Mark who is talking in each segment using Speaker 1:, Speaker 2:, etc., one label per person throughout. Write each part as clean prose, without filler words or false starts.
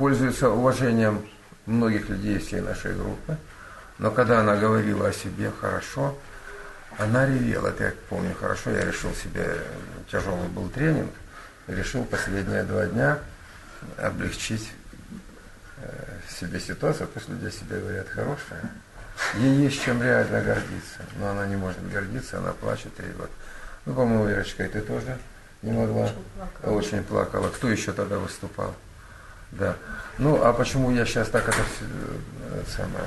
Speaker 1: пользуется уважением многих людей всей нашей группы. Но когда она говорила о себе хорошо, она ревела. Это я помню хорошо. Я решил себе, тяжелый был тренинг, решил последние 2 дня облегчить себе ситуацию, потому что люди о себе говорят хорошее. Ей есть чем реально гордиться, но она не может гордиться, она плачет, ревет. Ну, по-моему, Верочка, и ты тоже не могла. Очень плакала. Кто еще тогда выступал? Да. Ну, а почему я сейчас так это самое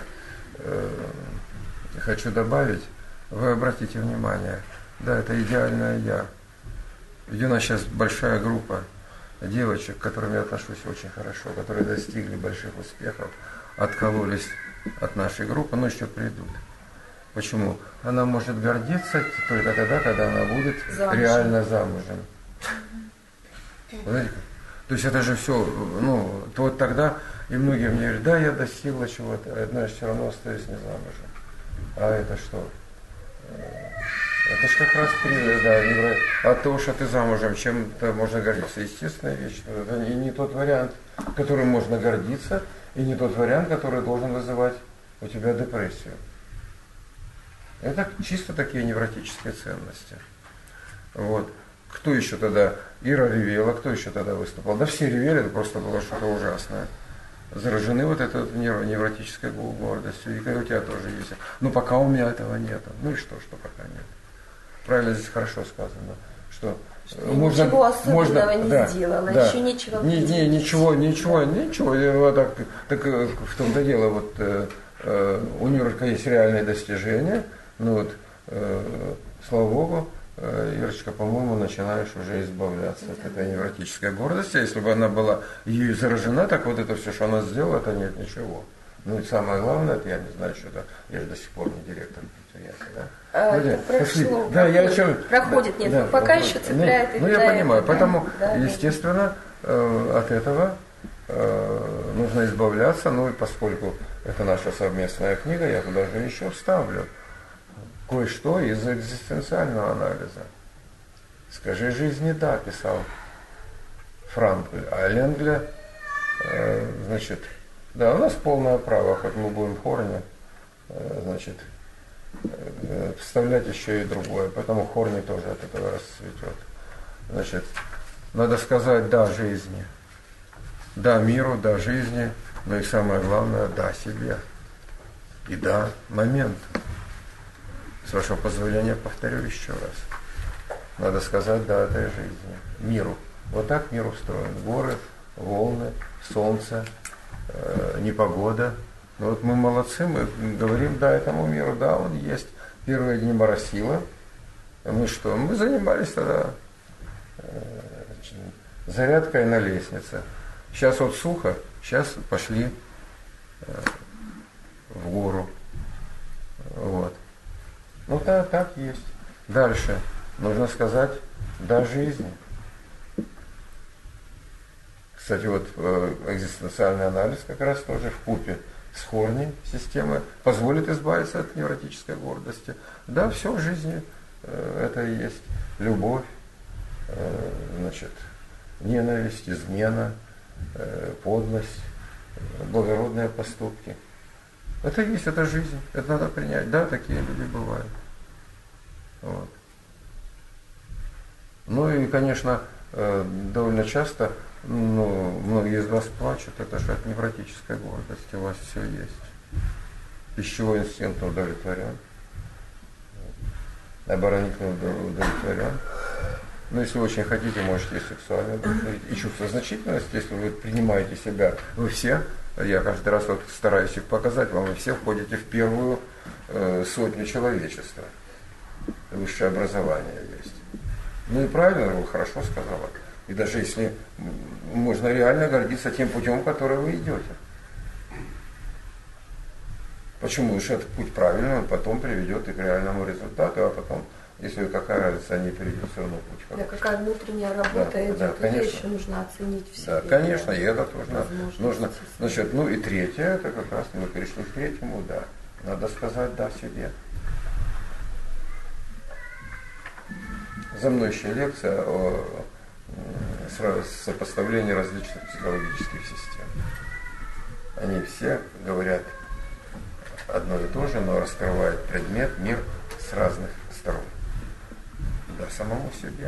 Speaker 1: хочу добавить? Вы обратите внимание, да, это идеальное я. Ведь у нас сейчас большая группа девочек, к которым я отношусь очень хорошо, которые достигли больших успехов, откололись от нашей группы, но еще придут. Почему? Она может гордиться только тогда, когда она будет реально замужем. Знаете? То есть это же все, ну, то вот тогда, и многие мне говорят, да, я достигла чего-то, но я все равно остаюсь не замужем. А это что? Это же как раз от того, что ты замужем, чем-то можно гордиться. Естественная вещь. Это и не тот вариант, которым можно гордиться, и не тот вариант, который должен вызывать у тебя депрессию. Это чисто такие невротические ценности. Вот. Кто еще тогда? Ира ревела, кто еще тогда выступал? Да все ревели, это просто было что-то ужасное. Заражены вот этой невротической гордостью. И у тебя тоже есть. Но пока у меня этого нет. Ну и что пока нет? Правильно здесь хорошо сказано, что можно,
Speaker 2: ничего особенного не
Speaker 1: да,
Speaker 2: сделала, еще ничего
Speaker 1: ничего. Вот так в том-то дело, вот у Нюрка есть реальные достижения, ну вот, слава Богу, Ирочка, по-моему, начинаешь уже избавляться от этой невротической гордости. Если бы она была ею заражена, так вот это все, что она сделала, это нет ничего. Ну и самое главное, это я не знаю, что это, я же до сих пор не директор предприятия, да?
Speaker 2: Прошло,
Speaker 1: да, я о чем...
Speaker 2: Проходит, нет, да, пока еще цепляет.
Speaker 1: Ну, я понимаю, поэтому, естественно, от этого нужно избавляться, ну и поскольку это наша совместная книга, я туда же еще вставлю кое-что из экзистенциального анализа. «Скажи жизни да», писал Франкль, а Ленгле, значит, да, у нас полное право, хоть мы будем в Хорне, значит, вставлять еще и другое, поэтому Хорни тоже от этого расцветет. Значит, надо сказать «да» жизни, «да» миру, «да» жизни, но и самое главное «да» себе и «да» моменту. С вашего позволения повторю еще раз. Надо сказать «да» этой жизни, миру. Вот так мир устроен. Горы, волны, солнце, непогода. Но вот мы молодцы, мы говорим «да» этому миру, да, он есть. Первые дни моросило. Мы что? Мы занимались тогда зарядкой на лестнице. Сейчас вот сухо, сейчас пошли в гору. Вот. Ну да, так есть. Дальше нужно сказать «да» жизни. Кстати, вот экзистенциальный анализ как раз тоже вкупе с Хорни системы позволит избавиться от невротической гордости. Да, все в жизни это и есть любовь, значит, ненависть, измена, подлость, благородные поступки. Это и есть, это жизнь, это надо принять. Да, такие люди бывают. Вот. Ну и, конечно, довольно часто, многие из вас плачут, это же от невротической гордости, у вас все есть. Пищевой инстинкт удовлетворен, оборонительный удовлетворен. Но если вы очень хотите, можете и сексуально удовлетворить. И чувство значительности, если вы принимаете себя, вы все, я каждый раз вот стараюсь их показать вам, вы все входите в первую сотню человечества. Высшее образование есть. Ну и правильно, вы хорошо сказала. И даже если можно реально гордиться тем путем, который вы идете. Почему? Потому что этот путь правильный, он потом приведет и к реальному результату, а потом, если какая разница, не приведет все равно путь.
Speaker 2: Да, какая внутренняя работа идет, это еще нужно оценить в себе.
Speaker 1: Да, конечно, и это тоже нужно. Значит, ну и третье, это как раз мы перешли к третьему, да. Надо сказать «да» себе. За мной еще лекция о сопоставлении различных психологических систем. все говорят одно и то же, но раскрывают предмет, мир с разных сторон. Да, самому себе.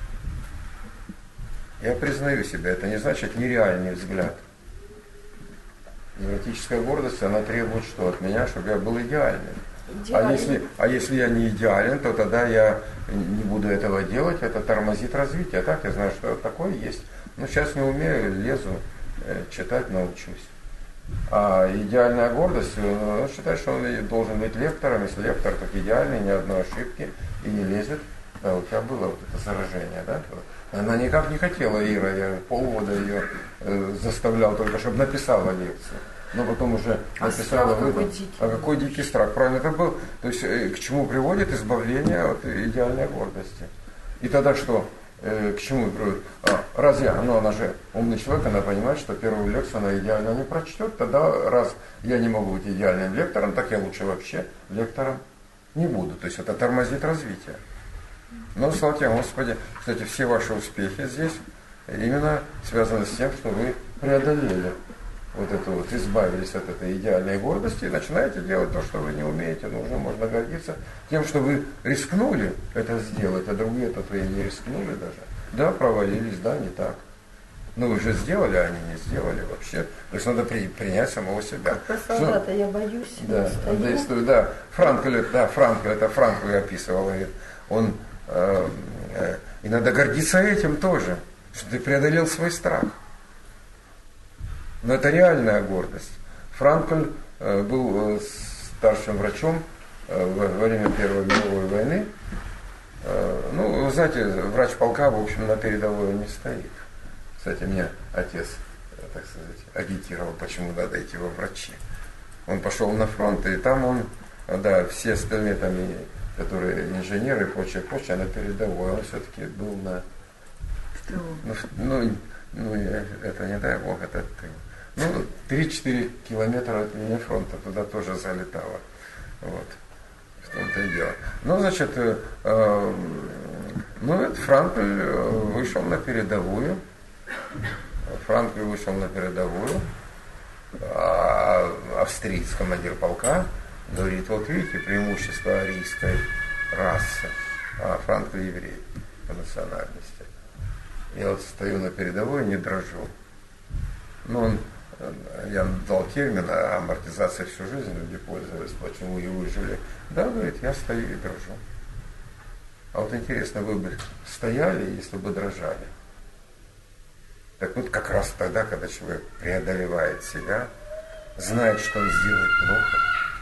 Speaker 1: Я признаю себя, это не значит нереальный взгляд. Невротическая гордость, она требует что от меня, чтобы я был идеальным. А если я не идеален, то тогда я не буду этого делать, это тормозит развитие. Так, я знаю, что такое есть. Но сейчас не умею, лезу, читать научусь. А идеальная гордость, он считает, что он должен быть лектором. Если лектор, так идеальный, ни одной ошибки и не лезет. Да, у тебя было вот это заражение, да? Она никак не хотела, Ира, я полгода ее заставлял только, чтобы написала лекцию. Но потом уже написала выдал. А какой дикий страх, правильно это был? То есть к чему приводит избавление от идеальной гордости. И тогда что? К чему приводит? Разве она же умный человек, она понимает, что первую лекцию она идеально не прочтет. Тогда раз я не могу быть идеальным лектором, так я лучше вообще лектором не буду. То есть это тормозит развитие. Но, слава тебе, Господи, кстати, все ваши успехи здесь именно связаны с тем, что вы преодолели вот это вот, избавились от этой идеальной гордости и начинаете делать то, что вы не умеете, но уже можно гордиться тем, что вы рискнули это сделать, а другие-то и не рискнули даже. Да, провалились, да, не так. Но вы же сделали, а они не сделали вообще. То есть надо принять самого себя.
Speaker 2: Как про солдата, я боюсь,
Speaker 1: да, да, Франкль описывал, говорит, он и надо гордиться этим тоже, что ты преодолел свой страх. Но это реальная гордость. Франкль был старшим врачом во время Первой мировой войны. Ну, вы знаете, врач полка, в общем, на передовой не стоит. Кстати, меня отец, так сказать, агитировал, почему надо идти во врачи. Он пошел на фронт, и там он, да, все остальные там, которые инженеры и прочее, а на передовой. Он все-таки был на... это не дай бог, это ты. 3-4 километра от линии фронта, туда тоже залетало. Вот. В том-то и дело. Ну, значит, Франкль вышел на передовую. А австриец, командир полка, говорит, вот видите, преимущество арийской расы, а Франкль еврей по национальности. Я вот стою на передовой, не дрожу. Я дал термин амортизация всю жизнь, люди пользовались, почему и выжили. Да, говорит, я стою и дрожу. А вот интересно, вы бы стояли, если бы дрожали? Так вот как раз тогда, когда человек преодолевает себя, знает, что он сделает плохо.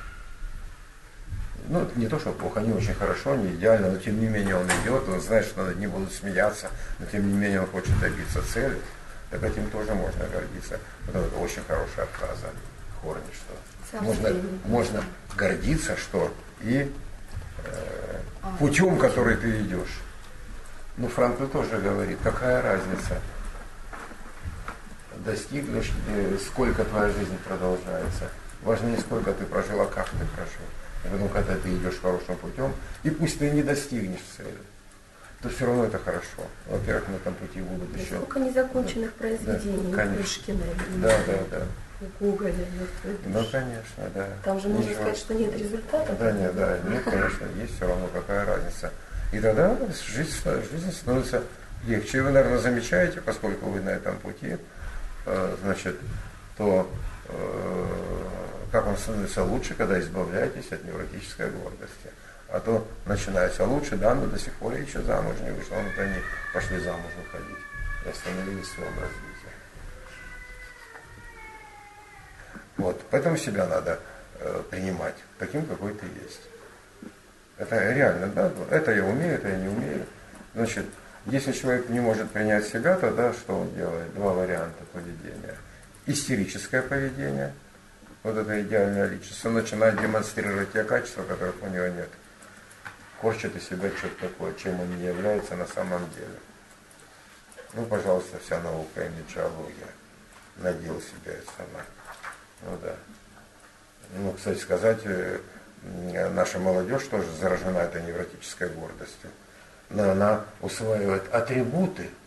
Speaker 1: Ну, не то, что плохо, не очень хорошо, не идеально, но тем не менее он идет, он знает, что над ним будут смеяться, но тем не менее он хочет добиться цели. Так этим тоже можно гордиться. Вот это очень хорошая фраза Хорни, что можно гордиться, что и путем, который ты идешь. Ну, Франкль тоже говорит, какая разница, достигнешь, сколько твоя жизнь продолжается. Важнее, сколько ты прожил, а как ты прожил. И потом, когда ты идешь хорошим путем, и пусть ты не достигнешь цели, то все равно это хорошо. Во-первых, на этом пути будут еще...
Speaker 2: Сколько незаконченных произведений у Пушкина, у Гоголя.
Speaker 1: Ну, конечно, да.
Speaker 2: Там же можно сказать, что нет результата.
Speaker 1: Да, нет, конечно, есть все равно, какая разница. И тогда жизнь становится легче. И вы, наверное, замечаете, поскольку вы на этом пути, значит, то как он становится лучше, когда избавляетесь от невротической гордости. А то начинается лучше, да, но до сих пор я еще замуж не вышла, вот они пошли замуж выходить и остановились в своем развитии. Вот, поэтому себя надо принимать таким, какой ты есть. Это реально, да, это я умею, это я не умею. Значит, если человек не может принять себя, тогда что он делает? Два варианта поведения. Истерическое поведение, вот это идеальная личность, он начинает демонстрировать те качества, которых у него нет. Корчит из себя что-то такое, чем он не является на самом деле. Ну, пожалуйста, вся наука и метеорология. Надел себя и сама. Ну да. Ну, кстати сказать, наша молодежь тоже заражена этой невротической гордостью. Но она усваивает атрибуты